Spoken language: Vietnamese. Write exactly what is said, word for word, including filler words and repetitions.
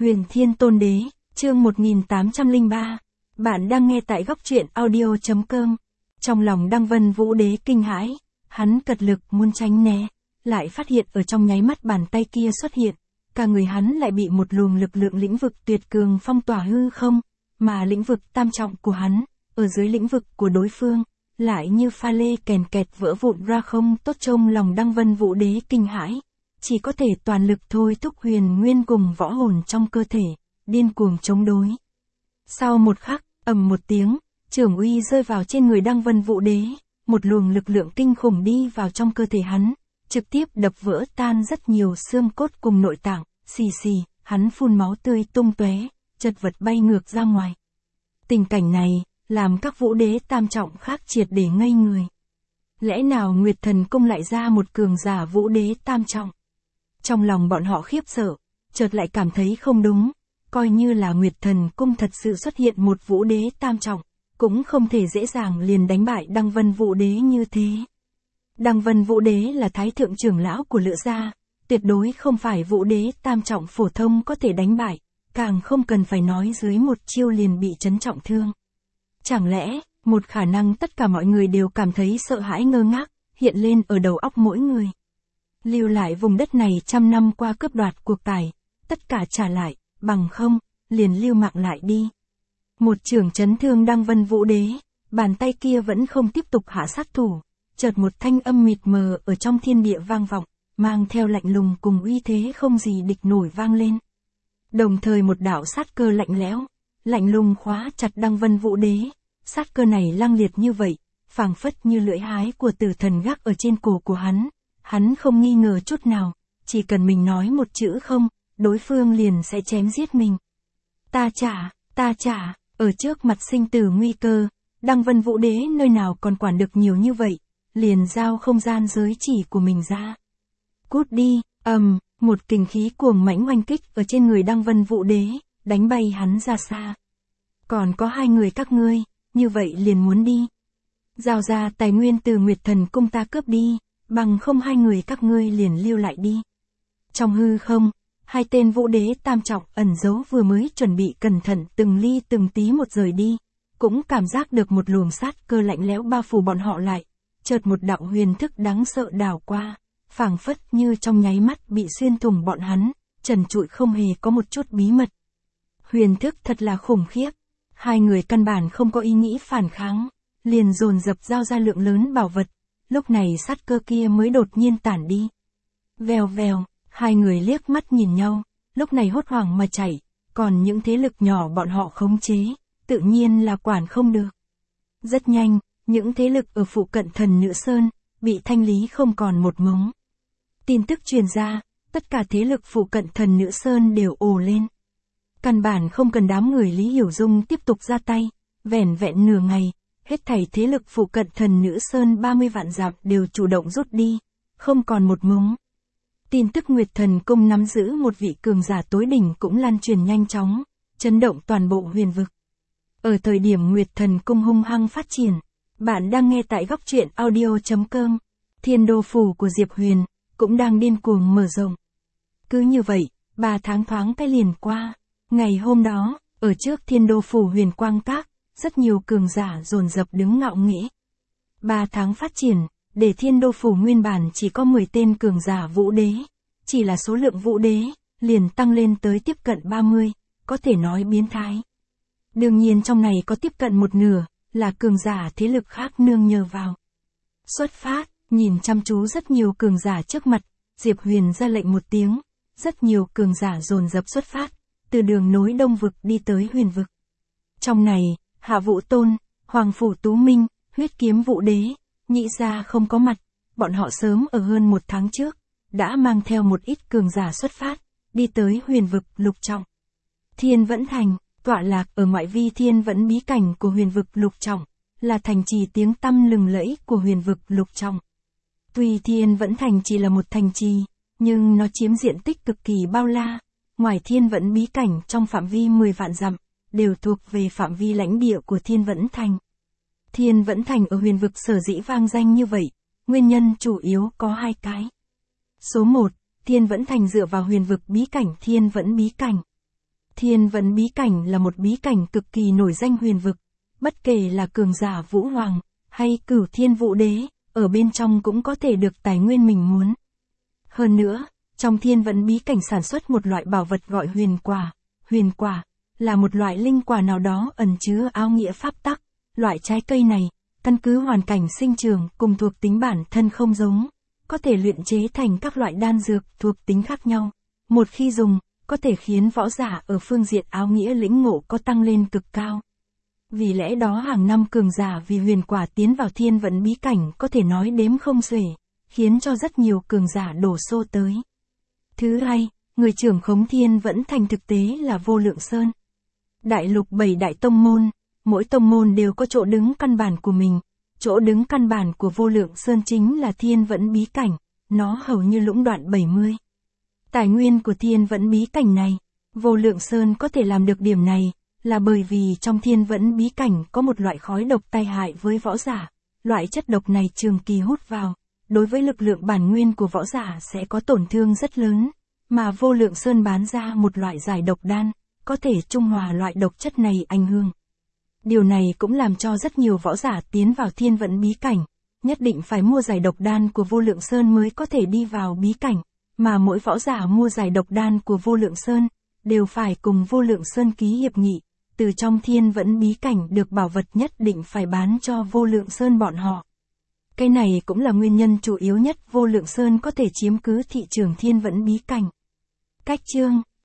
Huyền Thiên Tôn Đế, chương một nghìn tám trăm lẻ ba. Bạn đang nghe tại góc truyện audio chấm com. Trong lòng Đăng Vân Vũ Đế kinh hãi, hắn cật lực muốn tránh né, lại phát hiện ở trong nháy mắt bàn tay kia xuất hiện, cả người hắn lại bị một luồng lực lượng lĩnh vực tuyệt cường phong tỏa hư không, mà lĩnh vực tam trọng của hắn, ở dưới lĩnh vực của đối phương, lại như pha lê kèn kẹt vỡ vụn ra không tốt. Trong lòng Đăng Vân Vũ Đế kinh hãi, chỉ có thể toàn lực thôi thúc huyền nguyên cùng võ hồn trong cơ thể, điên cuồng chống đối. Sau một khắc, ầm một tiếng, trưởng uy rơi vào trên người Đăng Vân Vũ Đế, một luồng lực lượng kinh khủng đi vào trong cơ thể hắn, trực tiếp đập vỡ tan rất nhiều xương cốt cùng nội tạng, xì xì, hắn phun máu tươi tung tóe, chật vật bay ngược ra ngoài. Tình cảnh này, làm các vũ đế tam trọng khác triệt để ngây người. Lẽ nào Nguyệt Thần Cung lại ra một cường giả vũ đế tam trọng? Trong lòng bọn họ khiếp sợ, chợt lại cảm thấy không đúng, coi như là Nguyệt Thần Cung thật sự xuất hiện một vũ đế tam trọng, cũng không thể dễ dàng liền đánh bại Đăng Vân Vũ Đế như thế. Đăng Vân Vũ Đế là thái thượng trưởng lão của Lữ gia, tuyệt đối không phải vũ đế tam trọng phổ thông có thể đánh bại, càng không cần phải nói dưới một chiêu liền bị chấn trọng thương. Chẳng lẽ, một khả năng tất cả mọi người đều cảm thấy sợ hãi ngơ ngác, hiện lên ở đầu óc mỗi người. Lưu lại vùng đất này trăm năm qua cướp đoạt cuộc tài, tất cả trả lại, bằng không, liền lưu mạng lại đi. Một trưởng chấn thương Đăng Vân Vũ Đế, bàn tay kia vẫn không tiếp tục hạ sát thủ, chợt một thanh âm mịt mờ ở trong thiên địa vang vọng, mang theo lạnh lùng cùng uy thế không gì địch nổi vang lên. Đồng thời một đạo sát cơ lạnh lẽo, lạnh lùng khóa chặt Đăng Vân Vũ Đế, sát cơ này lăng liệt như vậy, phảng phất như lưỡi hái của tử thần gác ở trên cổ của hắn. Hắn không nghi ngờ chút nào, chỉ cần mình nói một chữ không, đối phương liền sẽ chém giết mình. Ta trả, ta trả, ở trước mặt sinh tử nguy cơ, Đăng Vân Vũ Đế nơi nào còn quản được nhiều như vậy, liền giao không gian giới chỉ của mình ra. Cút đi, ầm, um, một kình khí cuồng mãnh oanh kích ở trên người Đăng Vân Vũ Đế, đánh bay hắn ra xa. Còn có hai người các ngươi, như vậy liền muốn đi. Giao ra tài nguyên từ Nguyệt Thần Cung ta cướp đi. Bằng không hai người các ngươi liền lưu lại đi. Trong hư không, hai tên vũ đế tam trọng ẩn giấu vừa mới chuẩn bị cẩn thận từng ly từng tí một rời đi, cũng cảm giác được một luồng sát cơ lạnh lẽo bao phủ bọn họ lại, chợt một đạo huyền thức đáng sợ đảo qua, phảng phất như trong nháy mắt bị xuyên thủng bọn hắn, trần trụi không hề có một chút bí mật. Huyền thức thật là khủng khiếp, hai người căn bản không có ý nghĩ phản kháng, liền dồn dập giao ra lượng lớn bảo vật. Lúc này sát cơ kia mới đột nhiên tản đi. Vèo vèo, hai người liếc mắt nhìn nhau, lúc này hốt hoảng mà chạy, còn những thế lực nhỏ bọn họ khống chế, tự nhiên là quản không được. Rất nhanh, những thế lực ở phụ cận Thần Nữ Sơn, bị thanh lý không còn một mống. Tin tức truyền ra, tất cả thế lực phụ cận Thần Nữ Sơn đều ồ lên. Căn bản không cần đám người Lý Hiểu Dung tiếp tục ra tay, vẻn vẹn nửa ngày. Hết thảy thế lực phụ cận Thần Nữ Sơn ba mươi vạn dặm đều chủ động rút đi, không còn một mống. Tin tức Nguyệt Thần Cung nắm giữ một vị cường giả tối đỉnh cũng lan truyền nhanh chóng, chấn động toàn bộ huyền vực. Ở thời điểm Nguyệt Thần Cung hung hăng phát triển, bạn đang nghe tại góc truyện audio chấm com, Thiên Đô Phủ của Diệp Huyền, cũng đang điên cuồng mở rộng. Cứ như vậy, ba tháng thoáng cái liền qua, ngày hôm đó, ở trước Thiên Đô Phủ Huyền Quang Các, rất nhiều cường giả dồn dập đứng ngạo nghễ. Ba tháng phát triển, để Thiên Đô Phủ nguyên bản chỉ có mười tên cường giả vũ đế, chỉ là số lượng vũ đế, liền tăng lên tới tiếp cận ba mươi, có thể nói biến thái. Đương nhiên trong này có tiếp cận một nửa, là cường giả thế lực khác nương nhờ vào. Xuất phát, nhìn chăm chú rất nhiều cường giả trước mặt, Diệp Huyền ra lệnh một tiếng, rất nhiều cường giả dồn dập xuất phát, từ đường nối đông vực đi tới huyền vực. Trong này, Hạ Vũ Tôn, Hoàng Phủ Tú Minh, Huyết Kiếm Vũ Đế, Nhị Gia không có mặt, bọn họ sớm ở hơn một tháng trước, đã mang theo một ít cường giả xuất phát, đi tới huyền vực lục trọng. Thiên Vẫn Thành, tọa lạc ở ngoại vi Thiên Vẫn bí cảnh của huyền vực lục trọng, là thành trì tiếng tăm lừng lẫy của huyền vực lục trọng. Tuy Thiên Vẫn Thành chỉ là một thành trì, nhưng nó chiếm diện tích cực kỳ bao la, ngoài Thiên Vẫn bí cảnh trong phạm vi mười vạn dặm, đều thuộc về phạm vi lãnh địa của Thiên Vẫn Thành. Thiên Vẫn Thành ở huyền vực sở dĩ vang danh như vậy, nguyên nhân chủ yếu có hai cái. Số một, Thiên Vẫn Thành dựa vào huyền vực bí cảnh Thiên Vẫn bí cảnh. Thiên Vẫn Bí Cảnh là một bí cảnh cực kỳ nổi danh huyền vực, bất kể là cường giả Vũ Hoàng, hay Cửu Thiên Vũ Đế, ở bên trong cũng có thể được tài nguyên mình muốn. Hơn nữa, trong Thiên Vẫn Bí Cảnh sản xuất một loại bảo vật gọi huyền quả. Huyền quả là một loại linh quả nào đó ẩn chứa áo nghĩa pháp tắc. Loại trái cây này, căn cứ hoàn cảnh sinh trưởng cùng thuộc tính bản thân không giống, có thể luyện chế thành các loại đan dược thuộc tính khác nhau. Một khi dùng, có thể khiến võ giả ở phương diện áo nghĩa lĩnh ngộ có tăng lên cực cao. Vì lẽ đó hàng năm cường giả vì huyền quả tiến vào Thiên Vẫn Bí Cảnh có thể nói đếm không xuể, khiến cho rất nhiều cường giả đổ xô tới. Thứ hai, người trưởng khống Thiên Vẫn Thành thực tế là Vô Lượng Sơn. Đại lục bảy đại tông môn, mỗi tông môn đều có chỗ đứng căn bản của mình. Chỗ đứng căn bản của Vô Lượng Sơn chính là Thiên Vẫn Bí Cảnh, nó hầu như lũng đoạn bảy mươi. Tài nguyên của Thiên Vẫn Bí Cảnh này, Vô Lượng Sơn có thể làm được điểm này, là bởi vì trong Thiên Vẫn Bí Cảnh có một loại khói độc tai hại với võ giả. Loại chất độc này trường kỳ hút vào, đối với lực lượng bản nguyên của võ giả sẽ có tổn thương rất lớn, mà Vô Lượng Sơn bán ra một loại giải độc đan, có thể trung hòa loại độc chất này ảnh hưởng. Điều này cũng làm cho rất nhiều võ giả tiến vào Thiên Vẫn Bí Cảnh, nhất định phải mua giải độc đan của Vô Lượng Sơn mới có thể đi vào bí cảnh, mà mỗi võ giả mua giải độc đan của Vô Lượng Sơn, đều phải cùng Vô Lượng Sơn ký hiệp nghị, từ trong Thiên Vẫn Bí Cảnh được bảo vật nhất định phải bán cho Vô Lượng Sơn bọn họ. Cái này cũng là nguyên nhân chủ yếu nhất Vô Lượng Sơn có thể chiếm cứ thị trường Thiên Vẫn Bí Cảnh. Cách chương